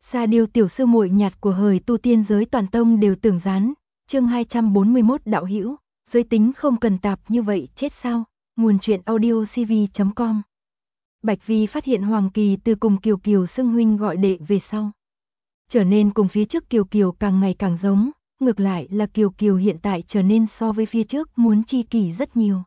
Sa Điêu tiểu sư muội nhạt của hời tu tiên giới toàn tông đều tưởng gián. Chương 241 đạo hữu, giới tính không cần tạp như vậy chết sao? Nguồn truyện audiocv.com. Bạch Vi phát hiện Hoàng Kỳ từ cùng Kiều Kiều xưng huynh gọi đệ về sau, trở nên cùng phía trước Kiều Kiều càng ngày càng giống, ngược lại là Kiều Kiều hiện tại trở nên so với phía trước muốn chi kỷ rất nhiều.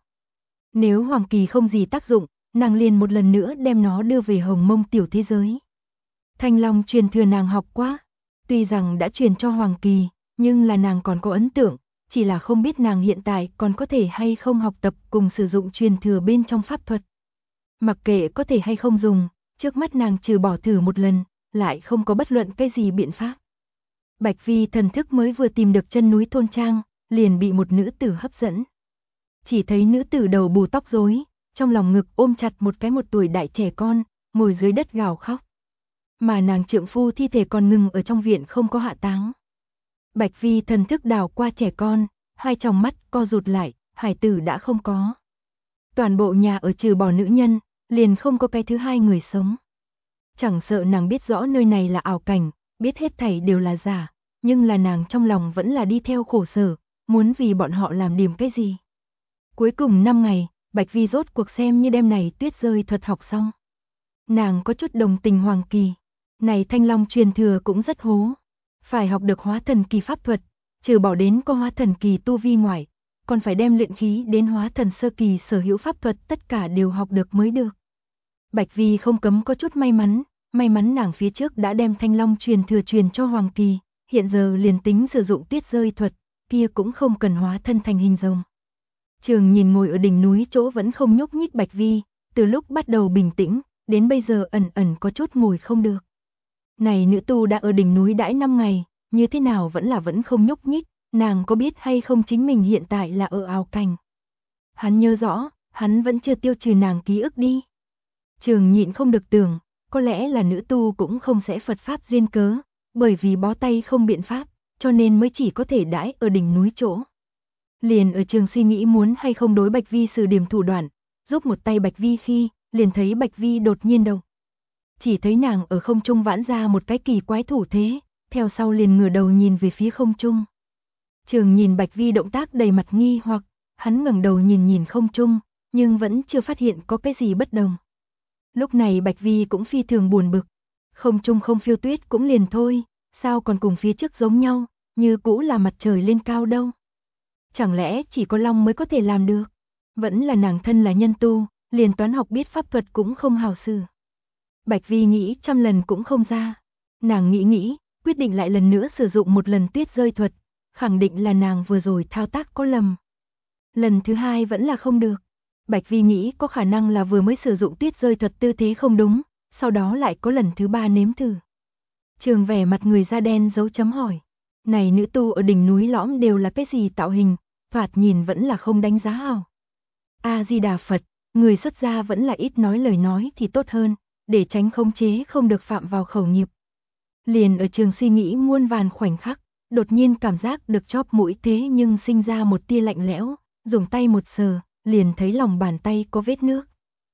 Nếu Hoàng Kỳ không gì tác dụng, nàng liền một lần nữa đem nó đưa về Hồng Mông tiểu thế giới. Thanh Long truyền thừa nàng học quá, tuy rằng đã truyền cho Hoàng Kỳ, nhưng là nàng còn có ấn tượng, chỉ là không biết nàng hiện tại còn có thể hay không học tập cùng sử dụng truyền thừa bên trong pháp thuật. Mặc kệ có thể hay không dùng, trước mắt nàng trừ bỏ thử một lần, lại không có bất luận cái gì biện pháp. Bạch Vi thần thức mới vừa tìm được chân núi thôn trang, liền bị một nữ tử hấp dẫn. Chỉ thấy nữ tử đầu bù tóc rối, trong lòng ngực ôm chặt một cái 1 tuổi đại trẻ con, ngồi dưới đất gào khóc. Mà nàng trượng phu thi thể còn ngừng ở trong viện không có hạ táng. Bạch Vi thần thức đảo qua trẻ con, hai tròng mắt co rụt lại, hải tử đã không có. Toàn bộ nhà ở trừ bỏ nữ nhân, liền không có cái thứ hai người sống. Chẳng sợ nàng biết rõ nơi này là ảo cảnh, biết hết thảy đều là giả, nhưng là nàng trong lòng vẫn là đi theo khổ sở, muốn vì bọn họ làm điểm cái gì. Cuối cùng 5 ngày, Bạch Vi rốt cuộc xem như đêm này tuyết rơi thuật học xong. Nàng có chút đồng tình Hoàng Kỳ, này Thanh Long truyền thừa cũng rất hố. Phải học được hóa thần kỳ pháp thuật, trừ bỏ đến có hóa thần kỳ tu vi ngoại, còn phải đem luyện khí đến hóa thần sơ kỳ sở hữu pháp thuật tất cả đều học được mới được. Bạch Vi không cấm có chút may mắn nàng phía trước đã đem Thanh Long truyền thừa truyền cho Hoàng Kỳ, hiện giờ liền tính sử dụng tuyết rơi thuật, kia cũng không cần hóa thân thành hình rồng. Trường nhìn ngồi ở đỉnh núi chỗ vẫn không nhúc nhích Bạch Vi, từ lúc bắt đầu bình tĩnh, đến bây giờ ẩn ẩn có chút ngồi không được. Này nữ tu đã ở đỉnh núi đãi 5 ngày, như thế nào vẫn không nhúc nhích, nàng có biết hay không chính mình hiện tại là ở ảo cảnh. Hắn nhớ rõ, hắn vẫn chưa tiêu trừ nàng ký ức đi. Trường nhịn không được tưởng, có lẽ là nữ tu cũng không sẽ Phật Pháp duyên cớ, bởi vì bó tay không biện pháp, cho nên mới chỉ có thể đãi ở đỉnh núi chỗ. Liền ở trường suy nghĩ muốn hay không đối Bạch Vi sử điểm thủ đoạn, giúp một tay Bạch Vi khi, liền thấy Bạch Vi đột nhiên động. Chỉ thấy nàng ở không trung vãn ra một cái kỳ quái thủ thế, theo sau liền ngửa đầu nhìn về phía không trung. Trường nhìn Bạch Vi động tác đầy mặt nghi hoặc, hắn ngẩng đầu nhìn không trung, nhưng vẫn chưa phát hiện có cái gì bất đồng. Lúc này Bạch Vi cũng phi thường buồn bực, không trung không phiêu tuyết cũng liền thôi, sao còn cùng phía trước giống nhau, như cũ là mặt trời lên cao đâu. Chẳng lẽ chỉ có Long mới có thể làm được? Vẫn là nàng thân là nhân tu, liền toán học biết pháp thuật cũng không hào sử. Bạch Vi nghĩ trăm lần cũng không ra. Nàng nghĩ, quyết định lại lần nữa sử dụng một lần tuyết rơi thuật, khẳng định là nàng vừa rồi thao tác có lầm. Lần thứ hai vẫn là không được. Bạch Vi nghĩ có khả năng là vừa mới sử dụng tuyết rơi thuật tư thế không đúng, sau đó lại có lần thứ 3 nếm thử. Trường vẻ mặt người da đen dấu chấm hỏi. Này nữ tu ở đỉnh núi lõm đều là cái gì tạo hình, thoạt nhìn vẫn là không đánh giá hảo. A-di-đà Phật, người xuất gia vẫn là ít nói lời nói thì tốt hơn, để tránh khống chế không được phạm vào khẩu nghiệp. Liền ở trường suy nghĩ muôn vàn khoảnh khắc, đột nhiên cảm giác được chóp mũi thế nhưng sinh ra một tia lạnh lẽo, dùng tay một sờ, liền thấy lòng bàn tay có vết nước.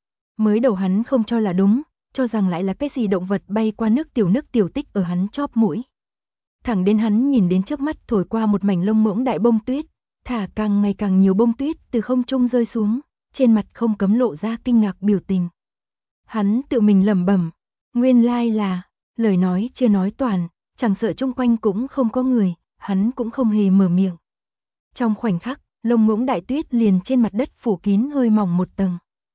Mới đầu hắn không cho là đúng, cho rằng lại là cái gì động vật bay qua nước tiểu tích ở hắn chóp mũi. Thẳng đến hắn nhìn đến trước mắt thổi qua một mảnh lông ngỗng đại bông tuyết, thả càng ngày càng nhiều bông tuyết từ không trung rơi xuống, trên mặt không cấm lộ ra kinh ngạc biểu tình. Hắn tự mình lẩm bẩm, nguyên lai là, lời nói chưa nói toàn, chẳng sợ chung quanh cũng không có người, hắn cũng không hề mở miệng. Trong khoảnh khắc, lông ngỗng đại tuyết liền trên mặt đất phủ kín hơi mỏng một tầng.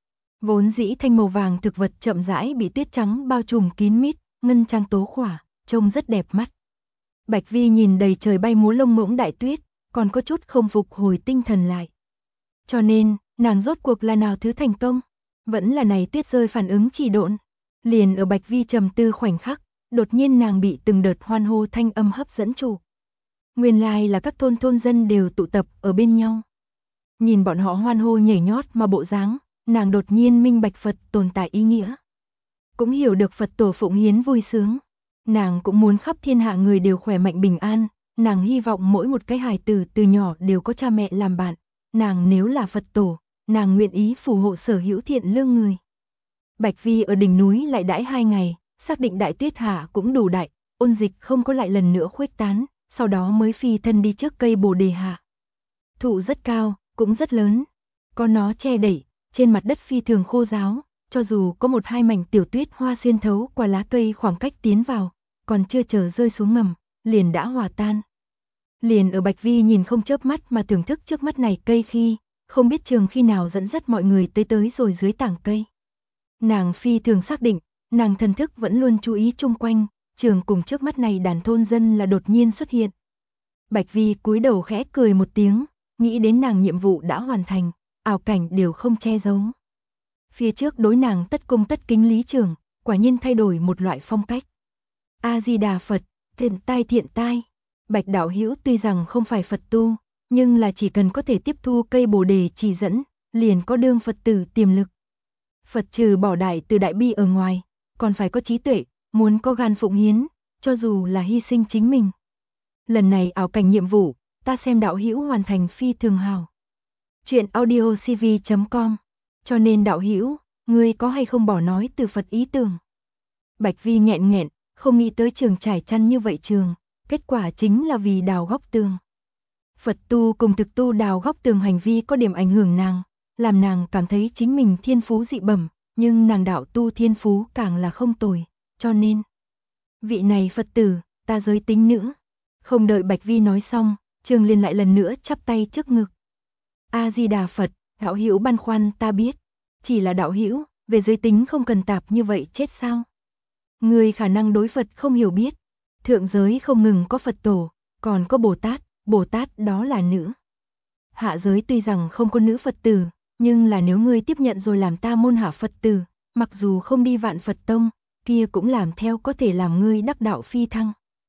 Vốn dĩ thanh màu vàng thực vật chậm rãi bị tuyết trắng bao trùm kín mít, ngân trang tố khỏa, trông rất đẹp mắt. Bạch Vi nhìn đầy trời bay múa lông ngỗng đại tuyết, còn có chút không phục hồi tinh thần lại. Cho nên, nàng rốt cuộc là nào thứ thành công? Vẫn là này tuyết rơi phản ứng chỉ độn. Liền ở Bạch Vi trầm tư khoảnh khắc, đột nhiên nàng bị từng đợt hoan hô thanh âm hấp dẫn chủ. Nguyên lai là các thôn dân đều tụ tập ở bên nhau. Nhìn bọn họ hoan hô nhảy nhót mà bộ dáng, nàng đột nhiên minh bạch Phật tồn tại ý nghĩa. Cũng hiểu được Phật tổ phụng hiến vui sướng. Nàng cũng muốn khắp thiên hạ người đều khỏe mạnh bình an, nàng hy vọng mỗi một cái hài tử từ nhỏ đều có cha mẹ làm bạn. Nàng nếu là Phật tổ, nàng nguyện ý phù hộ sở hữu thiện lương người. Bạch Vi ở đỉnh núi lại đãi 2 ngày, xác định đại tuyết hạ cũng đủ đại, ôn dịch không có lại lần nữa khuếch tán, sau đó mới phi thân đi trước cây bồ đề hạ. Thụ rất cao, cũng rất lớn, có nó che đậy, trên mặt đất phi thường khô ráo, cho dù có một hai mảnh tiểu tuyết hoa xuyên thấu qua lá cây khoảng cách tiến vào, còn chưa chờ rơi xuống ngầm, liền đã hòa tan. Liền ở Bạch Vi nhìn không chớp mắt mà thưởng thức trước mắt này cây khi, không biết Trường khi nào dẫn dắt mọi người tới rồi dưới tảng cây. Nàng phi thường xác định, nàng thần thức vẫn luôn chú ý chung quanh, Trường cùng trước mắt này đàn thôn dân là đột nhiên xuất hiện. Bạch Vi cúi đầu khẽ cười một tiếng, nghĩ đến nàng nhiệm vụ đã hoàn thành, ảo cảnh đều không che giấu. Phía trước đối nàng tất cung tất kính lý Trường, quả nhiên thay đổi một loại phong cách. A Di Đà Phật, thiện tai. Bạch đạo hữu tuy rằng không phải Phật tu, nhưng là chỉ cần có thể tiếp thu cây bồ đề chỉ dẫn, liền có đương Phật tử tiềm lực. Phật trừ bỏ đại từ đại bi ở ngoài, còn phải có trí tuệ, muốn có gan phụng hiến, cho dù là hy sinh chính mình. Lần này ảo cảnh nhiệm vụ, ta xem đạo hữu hoàn thành phi thường hào. Chuyện audiocv.com. Cho nên đạo hữu, ngươi có hay không bỏ nói từ Phật ý tưởng. Bạch Vi nghẹn, không nghĩ tới Trường trải chăn như vậy Trường, kết quả chính là vì đào góc tường. Phật tu cùng thực tu đào góc tường hành vi có điểm ảnh hưởng nàng, làm nàng cảm thấy chính mình thiên phú dị bẩm, nhưng nàng đạo tu thiên phú càng là không tồi, cho nên vị này Phật tử, ta giới tính nữ. Không đợi Bạch Vi nói xong, Trường liền lại lần nữa chắp tay trước ngực. A Di Đà Phật, đạo hữu băn khoăn ta biết, chỉ là đạo hữu, về giới tính không cần tạp như vậy chết sao? Người khả năng đối Phật không hiểu biết, thượng giới không ngừng có Phật tổ, còn có Bồ Tát đó là nữ. Hạ giới tuy rằng không có nữ Phật tử, nhưng là nếu ngươi tiếp nhận rồi làm ta môn hạ Phật tử, mặc dù không đi vạn Phật tông, kia cũng làm theo có thể làm ngươi đắc đạo phi thăng.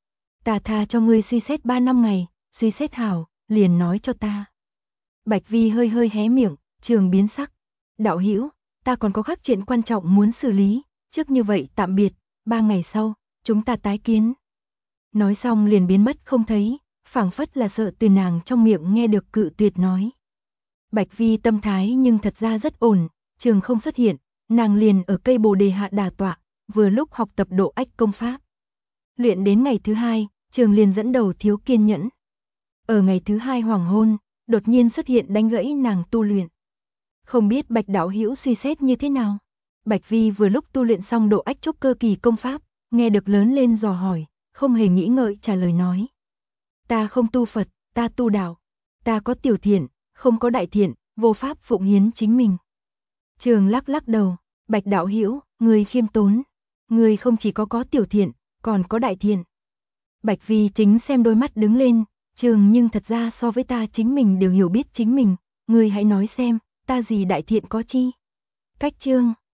Ta tha cho ngươi suy xét 3 năm ngày, suy xét hảo, liền nói cho ta. Bạch Vi hơi hé miệng, Trường biến sắc. Đạo hữu, ta còn có khác chuyện quan trọng muốn xử lý, trước như vậy tạm biệt, 3 ngày sau, chúng ta tái kiến. Nói xong liền biến mất không thấy, phảng phất là sợ từ nàng trong miệng nghe được cự tuyệt nói. Bạch Vi tâm thái nhưng thật ra rất ổn, Trường không xuất hiện, nàng liền ở cây bồ đề hạ đà tọa, vừa lúc học tập độ ách công pháp. Luyện đến ngày thứ 2, Trường liền dẫn đầu thiếu kiên nhẫn. Ở ngày thứ 2 hoàng hôn, đột nhiên xuất hiện đánh gãy nàng tu luyện. Không biết Bạch đạo hữu suy xét như thế nào? Bạch Vi vừa lúc tu luyện xong độ ách trúc cơ kỳ công pháp, nghe được lớn lên dò hỏi, không hề nghĩ ngợi trả lời nói. Ta không tu Phật, ta tu đạo. Ta có tiểu thiện, không có đại thiện, vô pháp phụng hiến chính mình. Trường lắc đầu, Bạch đạo hữu, người khiêm tốn. Người không chỉ có tiểu thiện, còn có đại thiện. Bạch Vi chính xem đôi mắt đứng lên, Trường nhưng thật ra so với ta chính mình đều hiểu biết chính mình, người hãy nói xem, ta gì đại thiện có chi. Cách chương